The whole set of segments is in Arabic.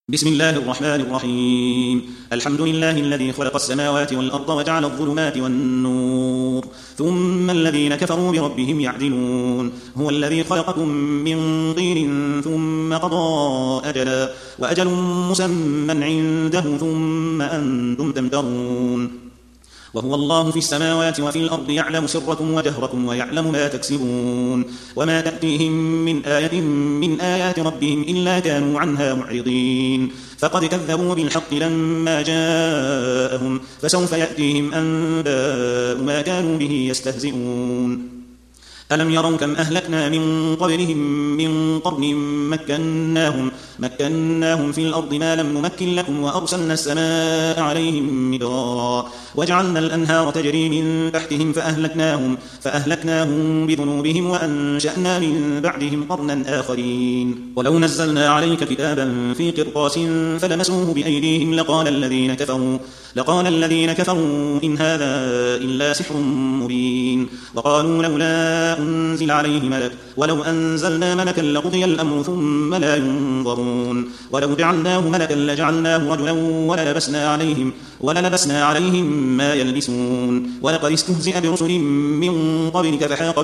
بسم الله الرحمن الرحيم. الحمد لله الذي خلق السماوات والأرض وجعل الظلمات والنور ثم الذين كفروا بربهم يعدلون. هو الذي خلقكم من طين ثم قضى أجلا وأجل مسمى عنده ثم أنتم تمترون. وهو الله في السماوات وفي الأرض يعلم سركم وجهركم ويعلم ما تكسبون. وما تأتيهم من آية من آيات ربهم إلا كانوا عنها معرضين. فقد كذبوا بالحق لما جاءهم فسوف يأتيهم أنباء ما كانوا به يستهزئون. ألم يروا كم أهلكنا من قبلهم من قرن مكناهم في الأرض ما لم نمكن لكم وأرسلنا السماء عليهم مدرارا وجعلنا الأنهار تجري من تحتهم فأهلكناهم بذنوبهم وأنشأنا من بعدهم قرنا آخرين. ولو نزلنا عليك كتابا في قرطاس فلمسوه بأيديهم لقال الذين كفروا إن هذا إلا سحر مبين. وقالوا لولا أنزل عليه ملك ولو أنزلنا ملكا لقضي الأمر ثم لا ينظرون. ولو جعلناه ملكا لجعلناه رجلا وللبسنا عليهم ما يلبسون. ولقد استهزئ برسل من قبلك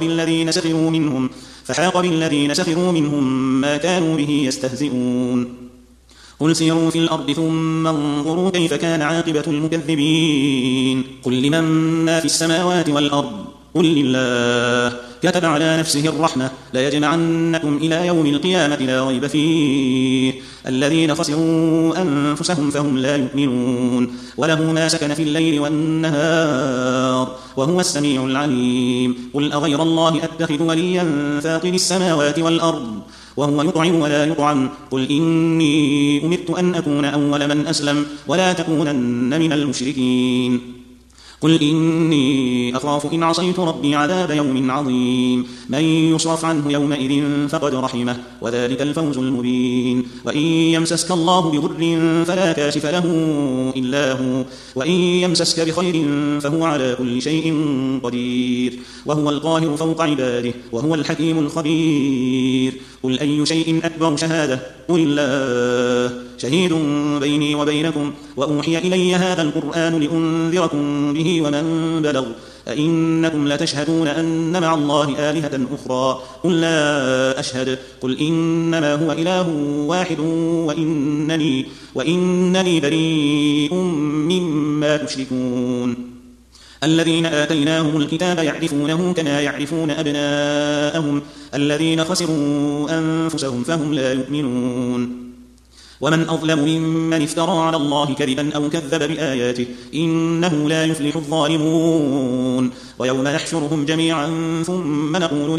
فحاق بالذين سخروا منهم ما كانوا به يستهزئون. قل سيروا في الأرض ثم انظروا كيف كان عاقبة المكذبين. قل لمن ما في السماوات والأرض قل لله كتب على نفسه الرحمة ليجمعنكم إلى يوم القيامة لا ريب فيه الذين خسروا أنفسهم فهم لا يؤمنون. وله ما سكن في الليل والنهار وهو السميع العليم. قل أغير الله أتخذ وليا فاطر السماوات والأرض وهو يطعم ولا يطعم. قل إني أمرت أن أكون أول من أسلم ولا تكونن من المشركين. قل إني أخاف إن عصيت ربي عذاب يوم عظيم. من يصرف عنه يومئذ فقد رحمه وذلك الفوز المبين. وإن يمسسك الله بضر فلا كاشف له إلا هو وإن يمسسك بخير فهو على كل شيء قدير وهو القاهر فوق عباده وهو الحكيم الخبير. قل أي شيء أكبر شهادة قل الله شهيد بيني وبينكم وأوحي إلي هذا القرآن لأنذركم به ومن بلغ أئنكم لتشهدون أن مع الله آلهة أخرى قل لا أشهد. قل إنما هو إله واحد وإنني بريء مما تشركون. الذين آتيناهم الكتاب يعرفونه كما يعرفون أبناءهم الذين خسروا أنفسهم فهم لا يؤمنون. ومن أظلم ممن افترى على الله كذبا أو كذب بآياته إنه لا يفلح الظالمون. ويوم نحشرهم جميعا ثم نقول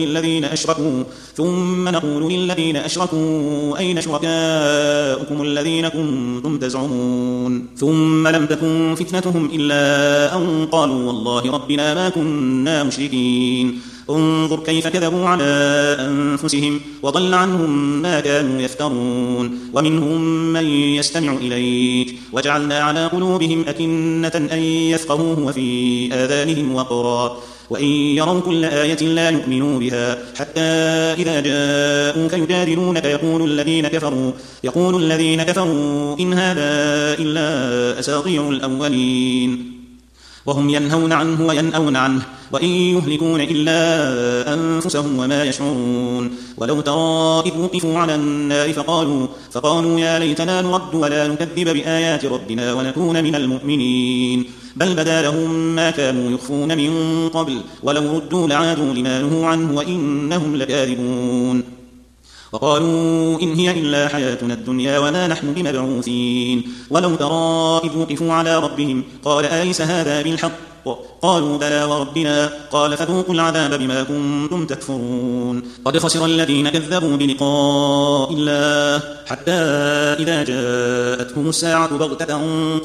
للذين أشركوا أين شركاؤكم الذين كنتم تزعمون ثم لم تكن فتنتهم إلا أن قالوا والله ربنا ما كنا مشركين. انظر كيف كذبوا على أنفسهم وضل عنهم ما كانوا يفترون. ومنهم من يستمع إليك وجعلنا على قلوبهم أكنة أن يفقهوه وفي آذانهم وقرا وإن يروا كل آية لا يؤمنوا بها حتى إذا جاءوك يجادلونك يقول الذين كفروا إن هذا إلا أساطير الأولين. وهم ينهون عنه وينأون عنه وإن يهلكون إلا أنفسهم وما يشعرون. ولو ترى إذ وقفوا على النار فقالوا يا ليتنا نرد ولا نكذب بآيات ربنا ونكون من المؤمنين. بل بدا لهم ما كانوا يخفون من قبل ولو ردوا لعادوا لما نهوا عنه وإنهم لكاذبون. وقالوا إن هي إلا حياتنا الدنيا وما نحن بمبعوثين. ولو ترى إذ وقفوا على ربهم قال أليس هذا بالحق قالوا بلى وربنا قال فذوقوا العذاب بما كنتم تكفرون. قد خسر الذين كذبوا بلقاء الله حتى إذا جاءتهم الساعة بغتة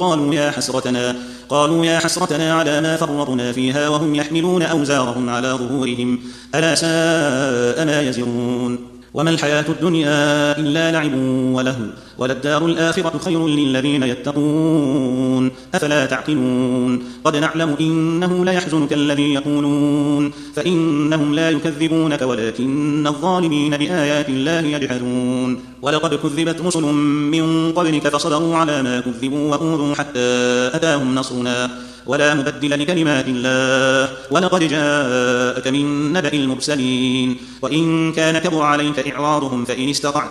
قالوا يا حسرتنا على ما فرطنا فيها وهم يحملون أوزارهم على ظهورهم ألا ساء ما يزرون. وما الحياة الدنيا إلا لعب ولهو وللدار الآخرة خير للذين يتقون أفلا تعقلون قد نعلم إنه ليحزنك الذي يقولون فإنهم لا يكذبونك ولكن الظالمين بآيات الله يجحدون ولقد كذبت رسل من قبلك فصبروا على ما كذبوا وأوذوا حتى أتاهم نصرنا ولا مبدل لكلمات الله ولقد جاءك من نبأ المرسلين وإن كان كبر عليك إعراضهم فإن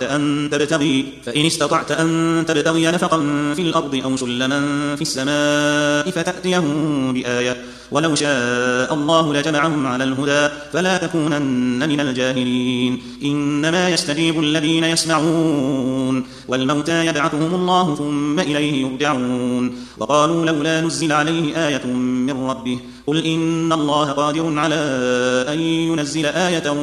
استطعت أن تبتغي نفقا في الأرض أو سلما في السماء فتأتيهم بآية ولو شاء الله لجمعهم على الهدى فلا تكونن من الجاهلين إنما يستجيب الذين يسمعون والموتى يبعثهم الله ثم إليه يرجعون وقالوا لولا نزل عليه آية من ربه قل إن الله قادر على أن ينزل آية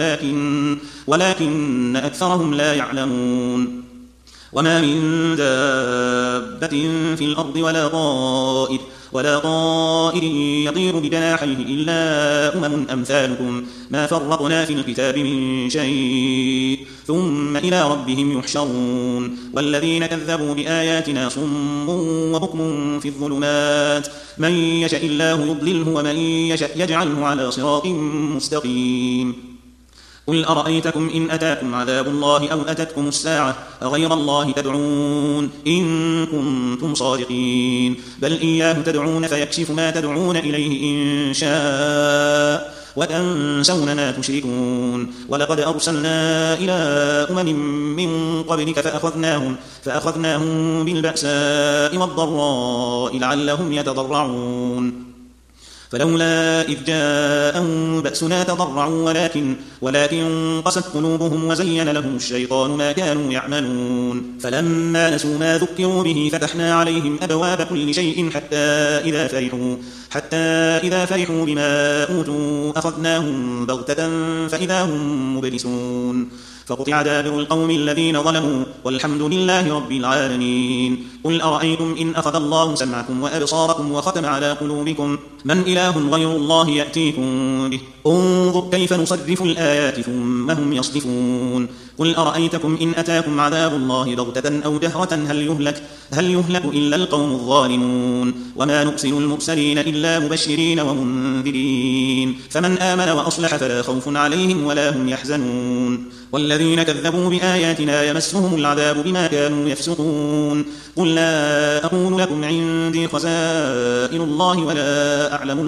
ولكن أكثرهم لا يعلمون وما من دابة في الأرض ولا طائر يطير بجناحيه إلا أمم أمثالكم ما فرقنا في الكتاب من شيء ثم إلى ربهم يحشرون والذين كذبوا بآياتنا صم وبكم في الظلمات من يشاء الله يضلله ومن يشاء يجعله على صراط مستقيم قل أرأيتكم إن أتاكم عذاب الله أو أتتكم الساعة أغير الله تدعون إن كنتم صادقين بل إياه تدعون فيكشف ما تدعون إليه إن شاء وتنسون ما تشركون ولقد أرسلنا إلى أمم من قبلك فأخذناهم بالبأساء والضراء لعلهم يتضرعون فلولا إذ جاءهم بأسنا تضرعوا ولكن قست قلوبهم وزين لهم الشيطان ما كانوا يعملون فلما نسوا ما ذكروا به فتحنا عليهم أبواب كل شيء حتى إذا فرحوا بما أوتوا أخذناهم بغتة فإذا هم مبلسون فقطع دابر القوم الذين ظلموا والحمد لله رب العالمين قل أرأيتم إن أخذ الله سمعكم وأبصاركم وختم على قلوبكم من إله غير الله يأتيكم به انظر كيف نصرف الآيات ثم هم يصدفون قل أرأيتكم إن أتاكم عذاب الله بغتة أو جهرة هل يهلك إلا القوم الظالمون وما نرسل المرسلين إلا مبشرين ومنذرين فمن آمن وأصلح فلا خوف عليهم ولا هم يحزنون والذين كذبوا بآياتنا يمسهم العذاب بما كانوا يفسقون قل لا أقول لكم عندي خزائن الله ولا أعلم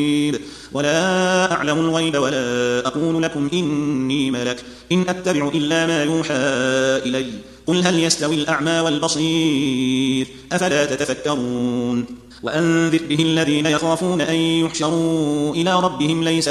الغيب ولا أقول لكم إني ملك إن أتبع إلا ما يوحى إلي قل هل يستوي الأعمى والبصير أفلا تتفكرون وأنذر به الذين يخافون أن يحشروا إلى ربهم ليس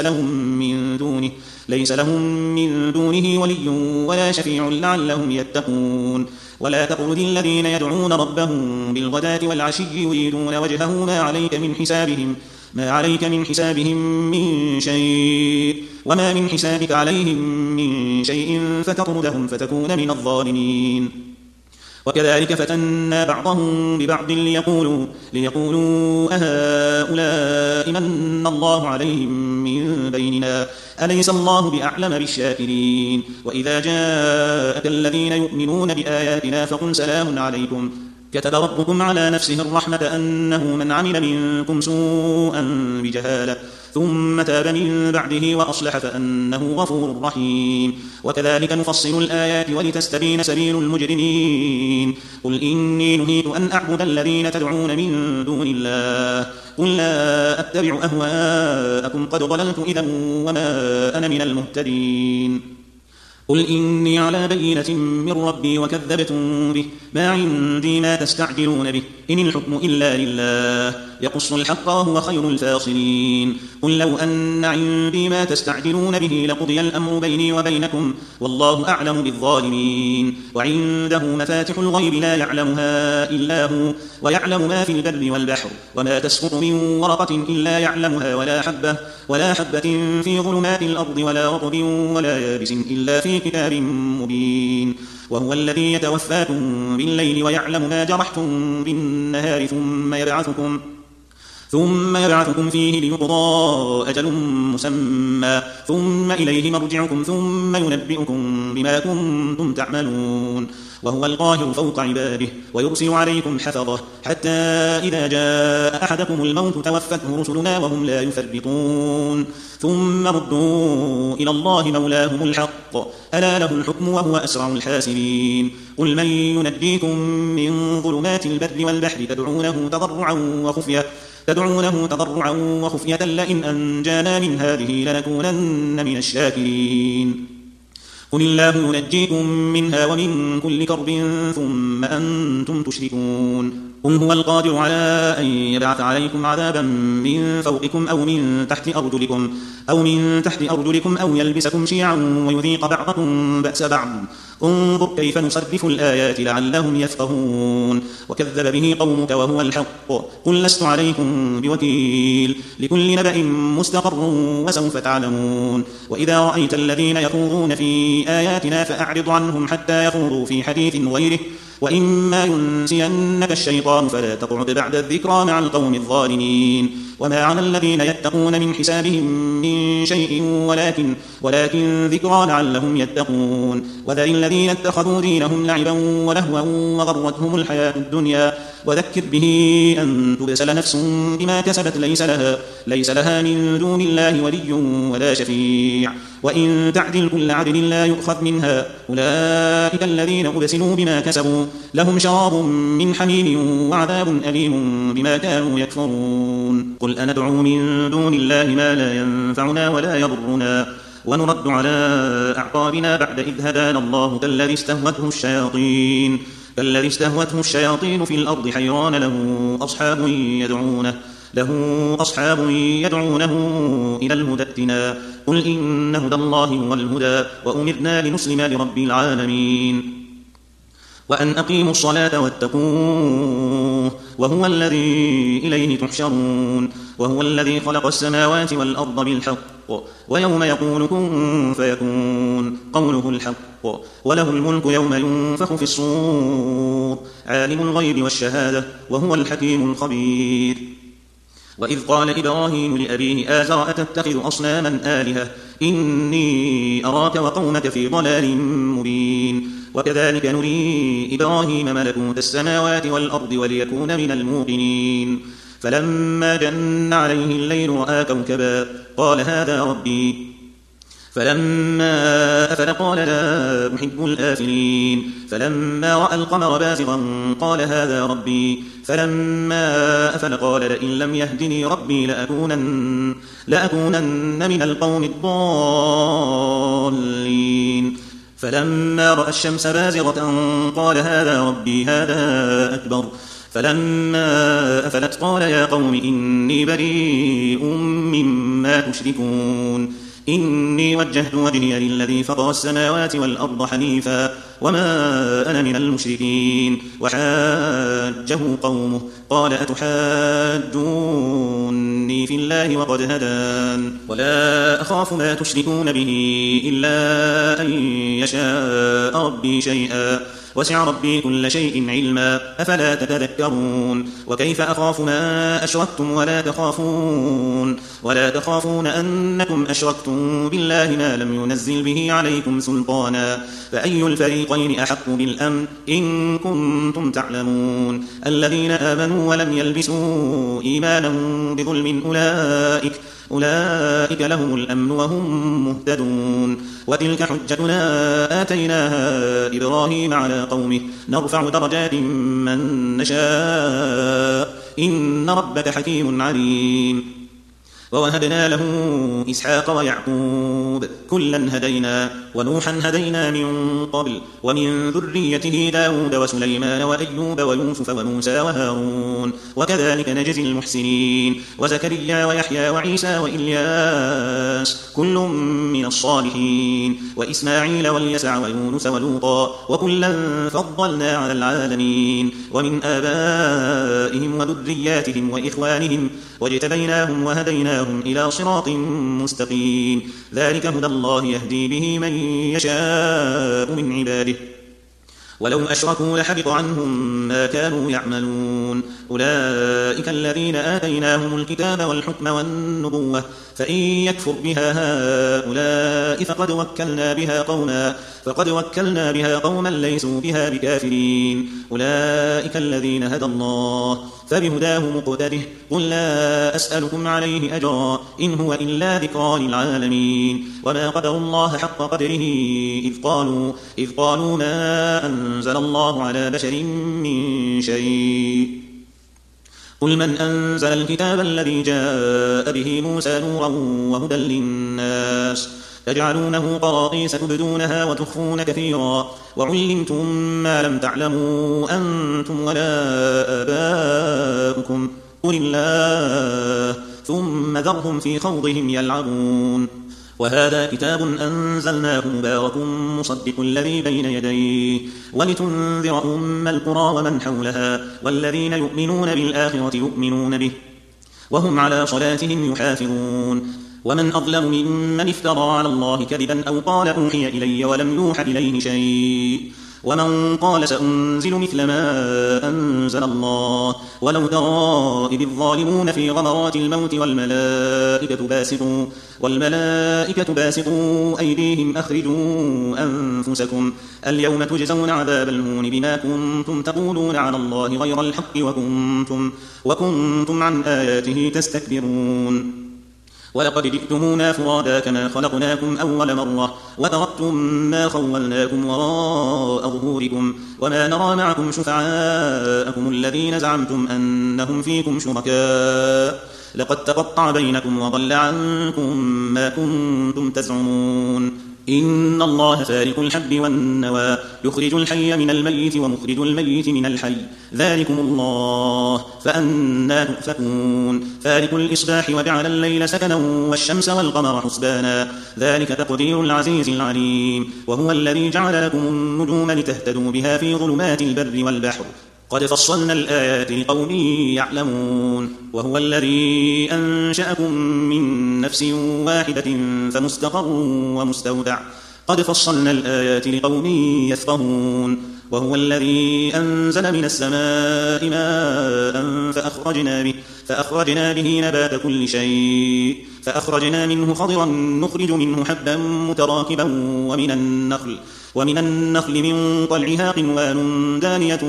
لهم من دونه ولي ولا شفيع لعلهم يتقون ولا تطرد الذين يدعون ربهم بالغداة والعشي يريدون وجهه ما عليك من حسابهم من شيء وما من حسابك عليهم من شيء فتطردهم فتكون من الظالمين وكذلك فتنا بعضهم ببعض ليقولوا أهؤلاء من الله عليهم من بيننا أليس الله بأعلم بالشاكرين وإذا جاءك الذين يؤمنون بآياتنا فقل سلام عليكم كتب ربكم على نفسه الرحمة أنه من عمل منكم سوءا بجهالة ثم تاب من بعده وأصلح فأنه غفور رحيم وكذلك نفصل الآيات ولتستبين سبيل المجرمين قل إني نهيت أن أعبد الذين تدعون من دون الله قل لا أتبع أهواءكم قد ضللت إذا وما أنا من المهتدين قل إني على بينة من ربي وكذبتم به ما عندي ما تستعجلون به إن الحكم إلا لله يقص الحق وهو خير الفاصلين قل لو أن عندي ما تستعجلون به لقضي الأمر بيني وبينكم والله أعلم بالظالمين وعنده مفاتح الغيب لا يعلمها إلا هو ويعلم ما في البر والبحر وما تسقط من ورقة إلا يعلمها ولا حبة في ظلمات الأرض ولا رطب ولا يابس إلا في كتاب مبين وهو الذي ثم يبعثكم فيه ليقضى أجل مسمى ثم إليه مرجعكم ثم ينبئكم بما كنتم تعملون وهو القاهر فوق عباده ويرسل عليكم حفظه حتى إذا جاء أحدكم الموت توفته رسلنا وهم لا يفرطون ثم ردوا إلى الله مولاهم الحق ألا له الحكم وهو أسرع الحاسبين قل من ينجيكم من ظلمات البر والبحر تدعونه تضرعا وخفية لئن أنجانا من هذه لنكونن من الشاكرين قل الله ينجيكم منها ومن كل كرب ثم أنتم تشركون قل هو القادر على أن يبعث عليكم عذابا من فوقكم أو من تحت أرجلكم أو يلبسكم شيعا ويذيق بعضكم بأس بعض انظر كيف نصرف الآيات لعلهم يفقهون وكذب به قومك وهو الحق قل لست عليكم بوكيل لكل نبأ مستقر وسوف تعلمون وإذا رأيت الذين يخوضون في آياتنا فأعرض عنهم حتى يخوضوا في حديث غيره وإما ينسينك الشيطان فلا تقعد بعد الذكرى مع القوم الظالمين وما على الذين يتقون من حسابهم من شيء ولكن ذكرى لعلهم يتقون وذر الذين اتخذوا دينهم لعبا ولهوا وغرتهم الحياة الدنيا وذكر به أن تبسل نفس بما كسبت ليس لها من دون الله ولي ولا شفيع وإن تعدل كل عدل لا يؤخذ منها أولئك الذين أبسلوا بما كسبوا لهم شراب من حميم وعذاب أليم بما كانوا يكفرون قل أندعو من دون الله ما لا ينفعنا ولا يضرنا ونرد على أعقابنا بعد إذ هدانا الله كالذي استهوته الشياطين في الأرض حيران له أصحاب يدعونه إلى الهدى ائتنا قل إن هدى الله هو الهدى وأمرنا لنسلم لرب العالمين وأن أقيموا الصلاة واتقوه وهو الذي إليه تحشرون وهو الذي خلق السماوات والأرض بالحق ويوم يقول كن فيكون قوله الحق وله الملك يوم ينفخ في الصور عالم الغيب والشهادة وهو الحكيم الخبير وإذ قال إبراهيم لأبيه آزر أتتخذ أصناما آلهة إني أراك وقومك في ضلال مبين وكذلك نري إبراهيم ملكوت السماوات والأرض وليكون من الموقنين فلما جن عليه الليل رأى كوكبا قال هذا ربي فلما أفل قال لا أحب الآفلين فلما رأى القمر بازغا قال هذا ربي فلما أفل قال لئن لم يهدني ربي لأكونن من القوم الضالين فلما رأى الشمس بازغة قال هذا ربي هذا أكبر فلما أفلت قال يا قوم إني بريء مما تشركون إني وجهت وجهي للذي فطر السماوات والأرض حنيفا وما أنا من المشركين وحاجه قومه قال أتحاجوني في الله وقد هدان ولا أخاف ما تشركون به إلا أن يشاء ربي شيئا وسع ربي كل شيء علما أفلا تتذكرون وكيف أخاف ما أشركتم ولا تخافون أنكم أشركتم بالله ما لم ينزل به عليكم سلطانا فأي الفريقين أحق بالأمن إن كنتم تعلمون الذين آمنوا ولم يلبسوا إيمانهم بظلم أولئك لهم الأمن وهم مهتدون وتلك حجتنا آتيناها إبراهيم على قومه نرفع درجات من نشاء إن ربك حكيم عليم ووهبنا له إسحاق ويعقوب كلا هدينا ونوحا هدينا من قبل ومن ذريته داود وسليمان وأيوب ويوسف وموسى وهارون وكذلك نجزي المحسنين وزكريا ويحيى وعيسى وإلياس كل من الصالحين وإسماعيل واليسع ويونس ولوطا وكلا فضلنا على العالمين ومن آبائهم وذرياتهم وإخوانهم واجتبيناهم وهديناهم إلى صراط مستقيم ذلك هدى الله يهدي به من يشاء من عباده ولو أشركوا لحبط عنهم ما كانوا يعملون أولئك الذين آتيناهم الكتاب والحكم والنبوة فإن يكفر بها هؤلاء فقد وكلنا بها قوما ليسوا بها بكافرين أولئك الذين هدى الله فبهداه مقتده قل لا أسألكم عليه أجرا إن هو إلا ذكرى للعالمين وما قدروا الله حق قدره إذ قالوا ما أنزل الله على بشر من شيء قل من أنزل الكتاب الذي جاء به موسى نورا وهدى للناس تجعلونه قراطيس تبدونها وتخفون كثيرا وعلمتم ما لم تعلموا أنتم ولا آباؤكم قل الله ثم ذرهم في خوضهم يلعبون وهذا كتاب أنزلناه مبارك مصدق الذي بين يديه ولتنذر أم القرى ومن حولها والذين يؤمنون بالآخرة يؤمنون به وهم على صلاتهم يحافظون ومن أظلم ممن افترى على الله كذبا أو قال أوحي إلي ولم يوحى إليه شيء ومن قال سأنزل مثل ما أنزل الله ولو ترى إذ الظالمون في غمرات الموت والملائكة باسطوا أيديهم أخرجوا أنفسكم اليوم تجزون عذاب الهون بما كنتم تقولون على الله غير الحق وكنتم عن آياته تستكبرون ولقد جئتمونا فرادا كما خلقناكم أول مرة وتركتم ما خولناكم وراء ظهوركم وما نرى معكم شفعاءكم الذين زعمتم أنهم فيكم شركاء لقد تقطع بينكم وضل عنكم ما كنتم تزعمون إن الله فارق الحب والنوى يخرج الحي من الميت ومخرج الميت من الحي ذلكم الله فأنى تؤفكون فارق الإصباح وجعل الليل سكنا والشمس والقمر حسبانا ذلك تقدير العزيز العليم وهو الذي جعل لكم النجوم لتهتدوا بها في ظلمات البر والبحر قد فصلنا الآيات لقوم يعلمون وهو الذي أنشأكم من نفس واحدة فمستقر ومستودع قد فصلنا الآيات لقوم يفقهون وهو الذي أنزل من السماء ماء فأخرجنا به نبات كل شيء فأخرجنا منه خضرا نخرج منه حبا متراكبا ومن النخل من طلعها قنوان دانية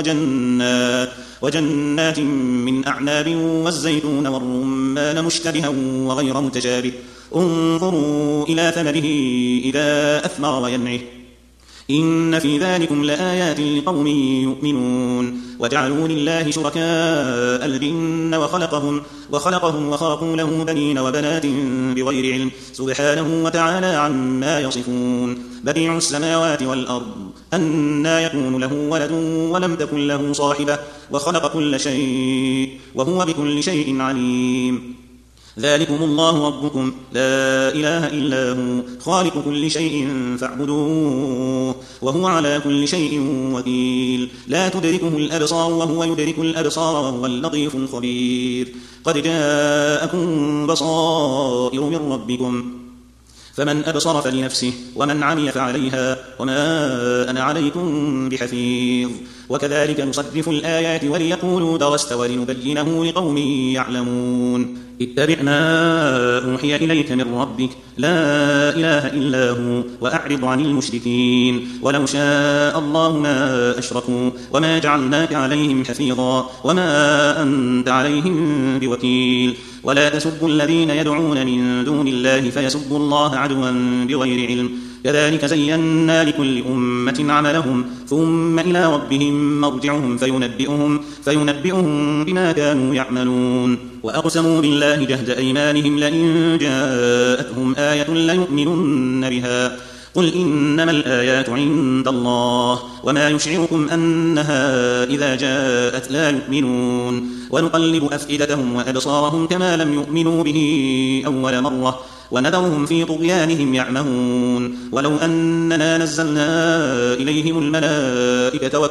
وجنات من أعناب والزيتون والرمان مشتبها وغير متشابه انظروا إلى ثمره إذا أثمر وينعه إن في ذلكم لآيات لقوم يؤمنون وجعلوا لله شركاء الجن وخلقهم وخلقوا له بنين وبنات بغير علم سبحانه وتعالى عما يصفون بديع السماوات والأرض أنى يكون له ولد ولم تكن له صاحبة وخلق كل شيء وهو بكل شيء عليم ذلكم الله ربكم لا إله إلا هو خالق كل شيء فاعبدوه وهو على كل شيء وكيل لا تدركه الأبصار وهو يدرك الأبصار وهو اللطيف الخبير قد جاءكم بصائر من ربكم فمن أبصر فلنفسه ومن عمي فعليها وما أنا عليكم بحفيظ وكذلك نصرف الآيات وليقولوا درست ولنبينه لقوم يعلمون اتبع ما أوحي إليك من ربك لا إله إلا هو وأعرض عن المشركين ولو شاء الله ما أشركوا وما جعلناك عليهم حفيظا وما أنت عليهم بوكيل ولا تسبوا الذين يدعون من دون الله فيسبوا الله عدوا بغير علم كذلك زينا لكل أمة عملهم ثم إلى ربهم مرجعهم فينبئهم بما كانوا يعملون وأقسموا بالله جهد أيمانهم لئن جاءتهم آية ليؤمنن بها قل إنما الآيات عند الله وما يشعركم أنها إذا جاءت لا يؤمنون ونقلب أفئدتهم وأبصارهم كما لم يؤمنوا به أول مرة ونذرهم في طغيانهم يعمهون ولو أننا نزلنا إليهم الملائكة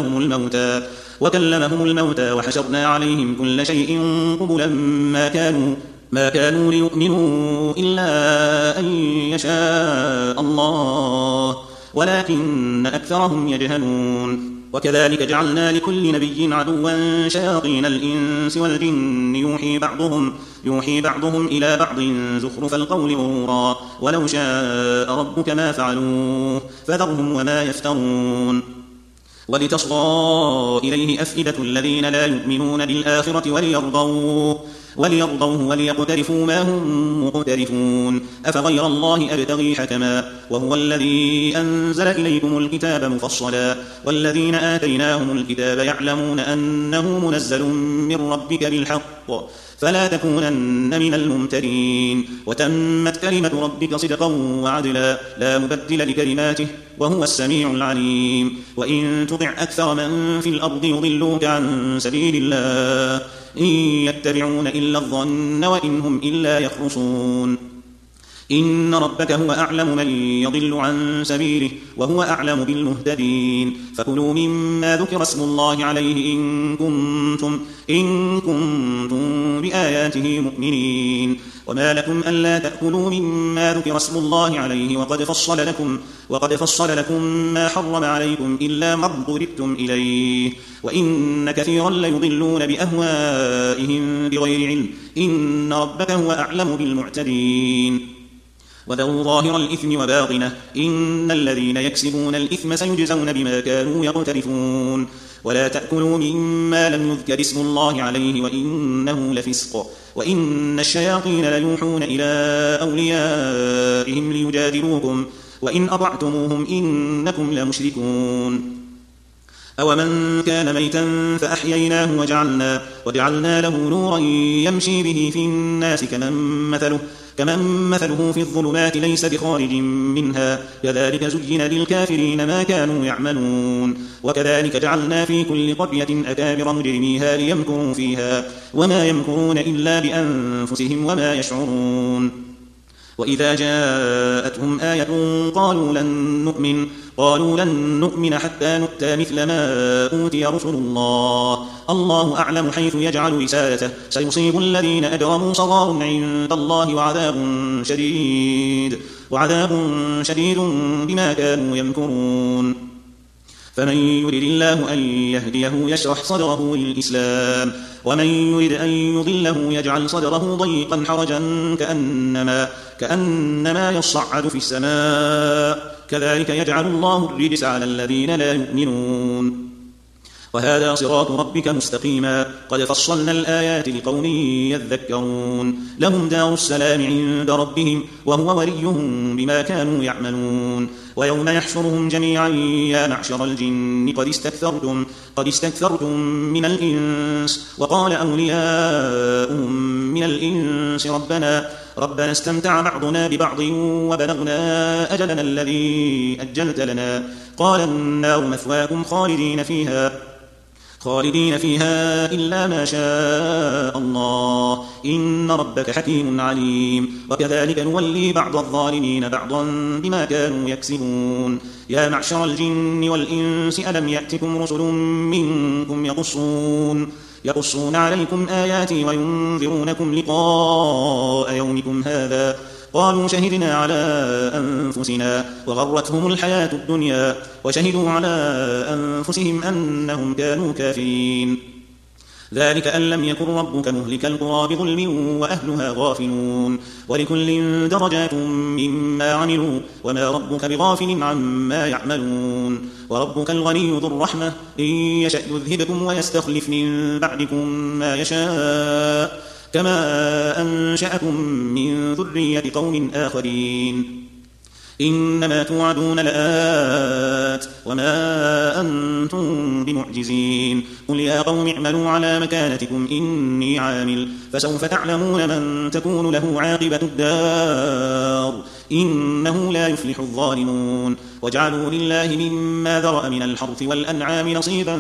وكلمهم الموتى وحشرنا عليهم كل شيء قبلا ما كانوا ليؤمنوا إلا أن يشاء الله ولكن أكثرهم يجهلون. وكذلك جعلنا لكل نبي عدوا شياطين الإنس والجن يوحي بعضهم إلى بعض زخرف القول غرورا ولو شاء ربك ما فعلوه فذرهم وما يفترون. ولتصغى إليه أفئدة الذين لا يؤمنون بالآخرة وليرضوه وليقترفوا ما هم مقترفون. أفغير الله أبتغي حكما وهو الذي أنزل إليكم الكتاب مفصلا والذين آتيناهم الكتاب يعلمون أنه منزل من ربك بالحق فلا تكونن من الممترين. وتمت كلمة ربك صدقا وعدلا لا مبدل لكلماته وهو السميع العليم. وإن تطع أكثر من في الأرض يضلوك عن سبيل الله إن يتبعون إلا الظن وإن هم إلا يخرصون. إن ربك هو أعلم من يضل عن سبيله وهو أعلم بالمهتدين. فكلوا مما ذكر اسم الله عليه إن كنتم بآياته مؤمنين. وما لكم ألا تأكلوا مما ذكر اسم الله عليه وقد فصل لكم ما حرم عليكم إلا ما اضطررتم إليه وإن كثيرا ليضلون بأهوائهم بغير علم إن ربك هو أعلم بالمعتدين. وذروا ظاهر الإثم وباطنه إن الذين يكسبون الإثم سيجزون بما كانوا يقترفون. ولا تأكلوا مما لم يذكر اسم الله عليه وإنه لفسق وإن الشياطين ليوحون إلى أوليائهم ليجادلوكم وإن أطعتموهم إنكم لمشركون. أومن كان ميتا فأحييناه وجعلنا له نورا يمشي به في الناس كمن مثله في الظلمات ليس بخارج منها كذلك زين للكافرين ما كانوا يعملون. وكذلك جعلنا في كل قرية أكابر مجرميها ليمكروا فيها وما يمكرون إلا بأنفسهم وما يشعرون. وإذا جاءتهم آية قالوا لن نؤمن حتى نؤتى مثل ما أوتي رسل الله أعلم حيث يجعل رسالته سيصيب الذين أجرموا صغار عند الله وعذاب شديد بما كانوا يمكرون. فمن يرد الله أن يهديه يشرح صدره للإسلام ومن يرد أن يضله يجعل صدره ضيقا حرجا كأنما يصعد في السماء كذلك يجعل الله الرجس على الذين لا يؤمنون. وهذا صراط ربك مستقيما قد فصلنا الآيات لقوم يذكرون. لهم دار السلام عند ربهم وهو وليهم بما كانوا يعملون. ويوم يحشرهم جميعا يا معشر الجن قد استكثرتم من الإنس وقال أولياؤهم من الإنس ربنا استمتع بعضنا ببعض وبلغنا أجلنا الذي أجلت لنا قال النار مثواكم خالدين فيها إلا ما شاء الله إن ربك حكيم عليم. وكذلك نولي بعض الظالمين بعضا بما كانوا يكسبون. يا معشر الجن والإنس ألم يأتكم رسل منكم يقصون عليكم آياتي وينذرونكم لقاء يومكم هذا قالوا شهدنا على أنفسنا وغرتهم الحياة الدنيا وشهدوا على أنفسهم أنهم كانوا كافرين. ذلك أن لم يكن ربك مهلك القرى بظلم وأهلها غافلون ولكل درجات مما عملوا وما ربك بغافل عما يعملون. وربك الغني ذو الرحمة إن يشأ يذهبكم ويستخلف من بعدكم ما يشاء كما أنشأكم من ذرية قوم آخرين. إنما توعدون لآت وما أنتم بمعجزين. قل يا قوم اعملوا على مكانتكم إني عامل فسوف تعلمون من تكون له عاقبة الدار إنه لا يفلح الظالمون. وجعلوا لله مما ذرأ من الحرث والأنعام نصيبا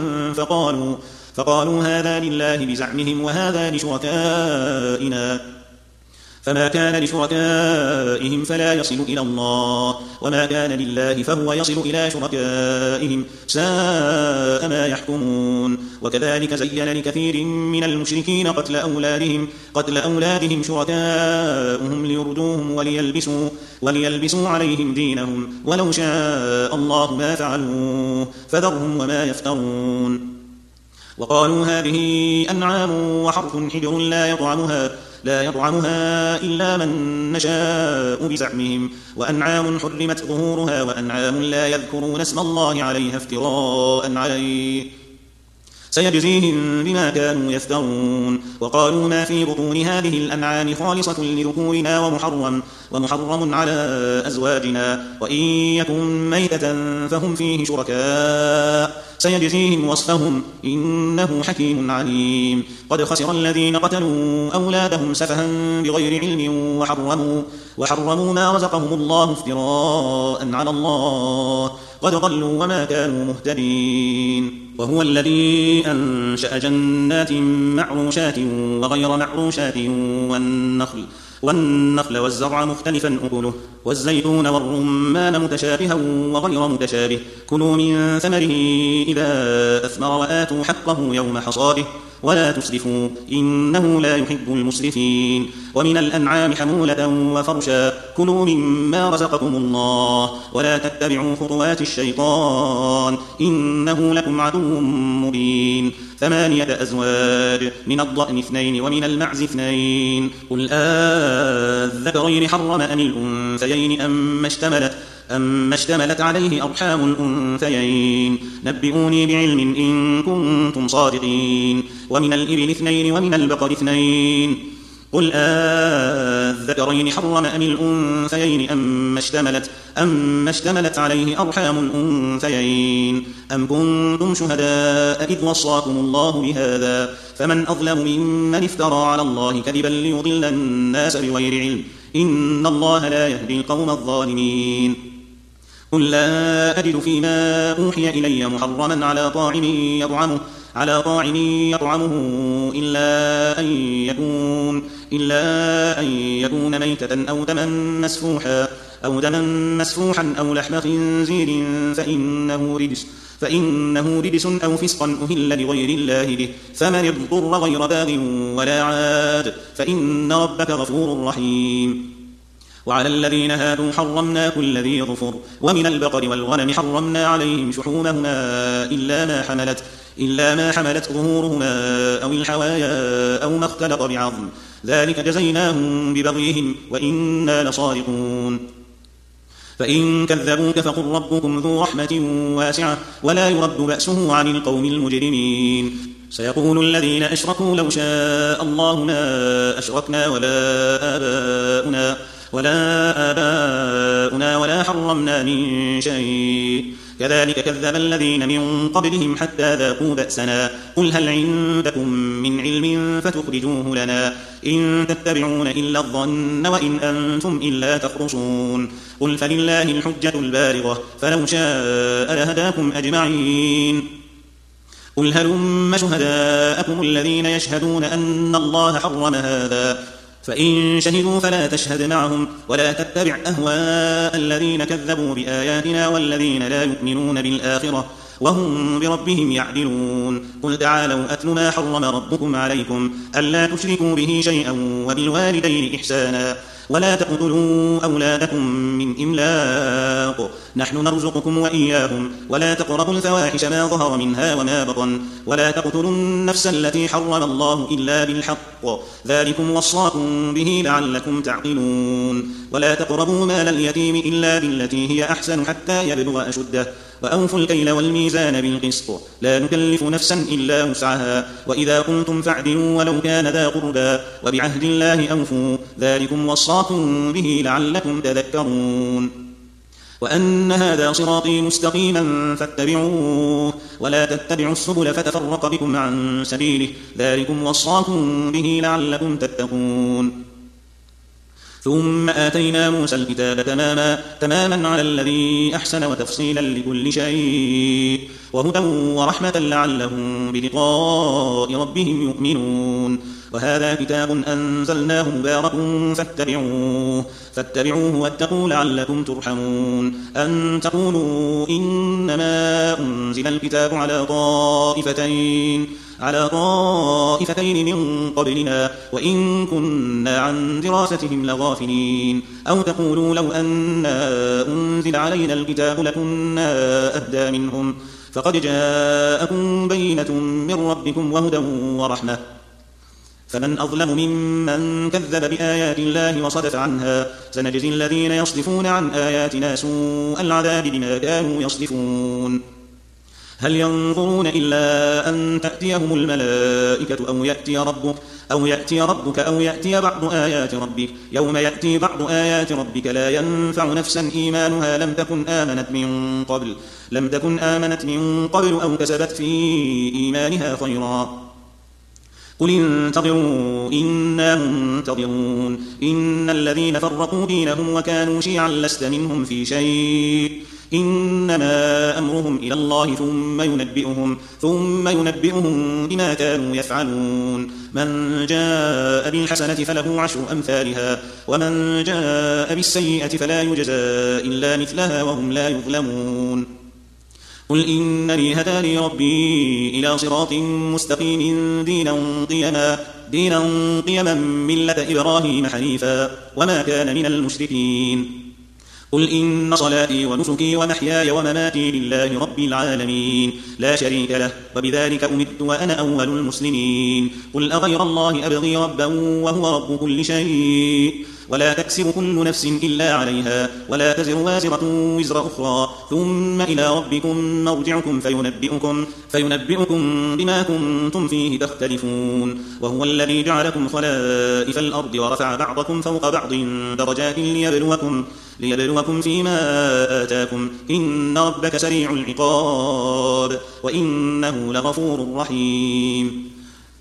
فقالوا هذا لله بزعمهم وهذا لشركائنا فما كان لشركائهم فلا يصل إلى الله، وما كان لله فهو يصل إلى شركائهم، ساء ما يحكمون. وكذلك زين لكثير من المشركين قتل أولادهم شركاؤهم ليردوهم وليلبسوا عليهم دينهم، ولو شاء الله ما فعلوه فذرهم وما يفترون. وقالوا هذه أنعام وحرث حجر لا يطعمها إلا من نشاء بزعمهم، وأنعام حرمت ظهورها وأنعام لا يذكرون اسم الله عليها افتراء عليه، سيجزيهم بما كانوا يفترون. وقالوا ما في بطون هذه الأنعام خالصة لذكورنا ومحرم على أزواجنا، وإن يكن ميتة فهم فيه شركاء، سيجزيهم وصفهم إنه حكيم عليم. قد خسر الذين قتلوا أولادهم سفها بغير علم وحرموا ما رزقهم الله افتراء على الله، قد ضلوا وما كانوا مهتدين. وهو الذي أنشأ جنات معروشات وغير معروشات والنخل والزرع مختلفا أكله والزيتون والرمان متشابها وغير متشابه، كلوا من ثمره إذا أثمر وآتوا حقه يوم حصاده ولا تسرفوا إنه لا يحب المسرفين. ومن الأنعام حمولة وفرشا، كلوا مما رزقكم الله ولا تتبعوا خطوات الشيطان إنه لكم عدو مبين. 8 أزواج، من الضأن 2 ومن المعز 2، قل الذكرين حرم أم الأنثيين أما اشتملت عليه أرحام الأنثيين، نبئوني بعلم إن كنتم صادقين. ومن الإبل 2 ومن البقر 2، قل الذكرين حرم أم الأنثيين أما اشتملت عليه أرحام الأنثيين، أم كنتم شهداء إذ وصاكم الله بهذا، فمن أظلم ممن افترى على الله كذبا ليضل الناس بغير علم، إن الله لا يهدي القوم الظالمين. قل لا أجد فيما أوحي إلي محرما على طاعم يطعمه إلا أن يكون ميتة أو دما مسفوحا أو لحم خنزير فإنه رجس أو فسقا أهل لغير الله به، فمن اضطر غير باغ ولا عاد فإن ربك غفور رحيم. وعلى الذين هادوا حرمنا كل ذي ظفر، ومن البقر والغنم حرمنا عليهم شحومهما إلا ما حملت ظهورهما أو الحوايا أو ما اختلط بعظم، ذلك جزيناهم ببغيهم وإنا لصادقون. فإن كذبوك فقل ربكم ذو رحمة واسعة ولا يرد بأسه عن القوم المجرمين. سيقول الذين أشركوا لو شاء الله ما أشركنا ولا آباؤنا ولا حرمنا من شيء، كذلك كذب الذين من قبلهم حتى ذاقوا بأسنا. قل هل عندكم من علم فتخرجوه لنا، إن تتبعون إلا الظن وإن أنتم إلا تخرصون. قل فلله الحجة البالغة فلو شاء لهداكم أجمعين. قل هلم شهداءكم الذين يشهدون أن الله حرم هذا، فإن شهدوا فلا تشهد معهم ولا تتبع أهواء الذين كذبوا بآياتنا والذين لا يؤمنون بالآخرة وهم بربهم يعدلون. قل تعالوا أتل ما حرم ربكم عليكم ألا تشركوا به شيئا وبالوالدين إحسانا ولا تقتلوا أولادكم من إملاق، نحن نرزقكم وإياهم، ولا تقربوا الفواحش ما ظهر منها وما بطن، ولا تقتلوا النفس التي حرم الله إلا بالحق، ذلكم وصاكم به لعلكم تعقلون. ولا تقربوا مال اليتيم إلا بالتي هي أحسن حتى يبلغ أشده، وأوفوا الكيل والميزان بالقسط، لا نكلف نفسا إلا وسعها، وإذا قلتم فاعدلوا ولو كان ذا قربى، وبعهد الله أوفوا، ذلكم وصاكم به لعلكم تذكرون. وأن هذا صراطي مستقيما فاتبعوه ولا تتبعوا السبل فتفرق بكم عن سبيله، ذلكم وصاكم به لعلكم تتقون. ثم آتينا موسى الكتاب تماما على الذي أحسن وتفصيلا لكل شيء وهدى ورحمة لعلهم بلقاء ربهم يؤمنون. وهذا كتاب أنزلناه مبارك فاتبعوه واتقوا لعلكم ترحمون أن تقولوا إنما أنزل الكتاب على طائفتين من قبلنا وإن كنا عن دراستهم لغافلين أو تقولوا لو أنا أنزل علينا الكتاب لكنا أهدى منهم فقد جاءكم بينة من ربكم وهدى ورحمة فمن أظلم ممن كذب بآيات الله وصدف عنها سنجزي الذين يصدفون عن آياتنا سوء العذاب بما كانوا يصدفون هل ينظرون إلا أن تأتيهم الملائكة أو يأتي ربك أو يأتي بعض آيات ربك يوم يأتي بعض آيات ربك لا ينفع نفسا إيمانها لم تكن آمنت من قبل أو كسبت في إيمانها خيرا قل انتظروا إنا منتظرون إن الذين فرقوا دينهم وكانوا شيعا لست منهم في شيء إنما أمرهم إلى الله ثم ينبئهم بما كانوا يفعلون من جاء بالحسنة فله 10 أمثالها ومن جاء بالسيئة فلا يجزى إلا مثلها وهم لا يظلمون قل إنني هداني ربي إلى صراط مستقيم دينا قيما ملة إبراهيم حنيفا وما كان من المشركين قل إن صلاتي ونسكي ومحياي ومماتي لله رب العالمين لا شريك له وبذلك أمرت وأنا أول المسلمين قل أغير الله أبغي ربا وهو رب كل شيء ولا تكسب كل نفس إلا عليها ولا تزر وازرة وزر أخرى ثم إلى ربكم مرجعكم فينبئكم بما كنتم فيه تختلفون وهو الذي جعلكم خلائف الأرض ورفع بعضكم فوق بعض درجات ليبلوكم فيما آتاكم إن ربك سريع العقاب وإنه لغفور رحيم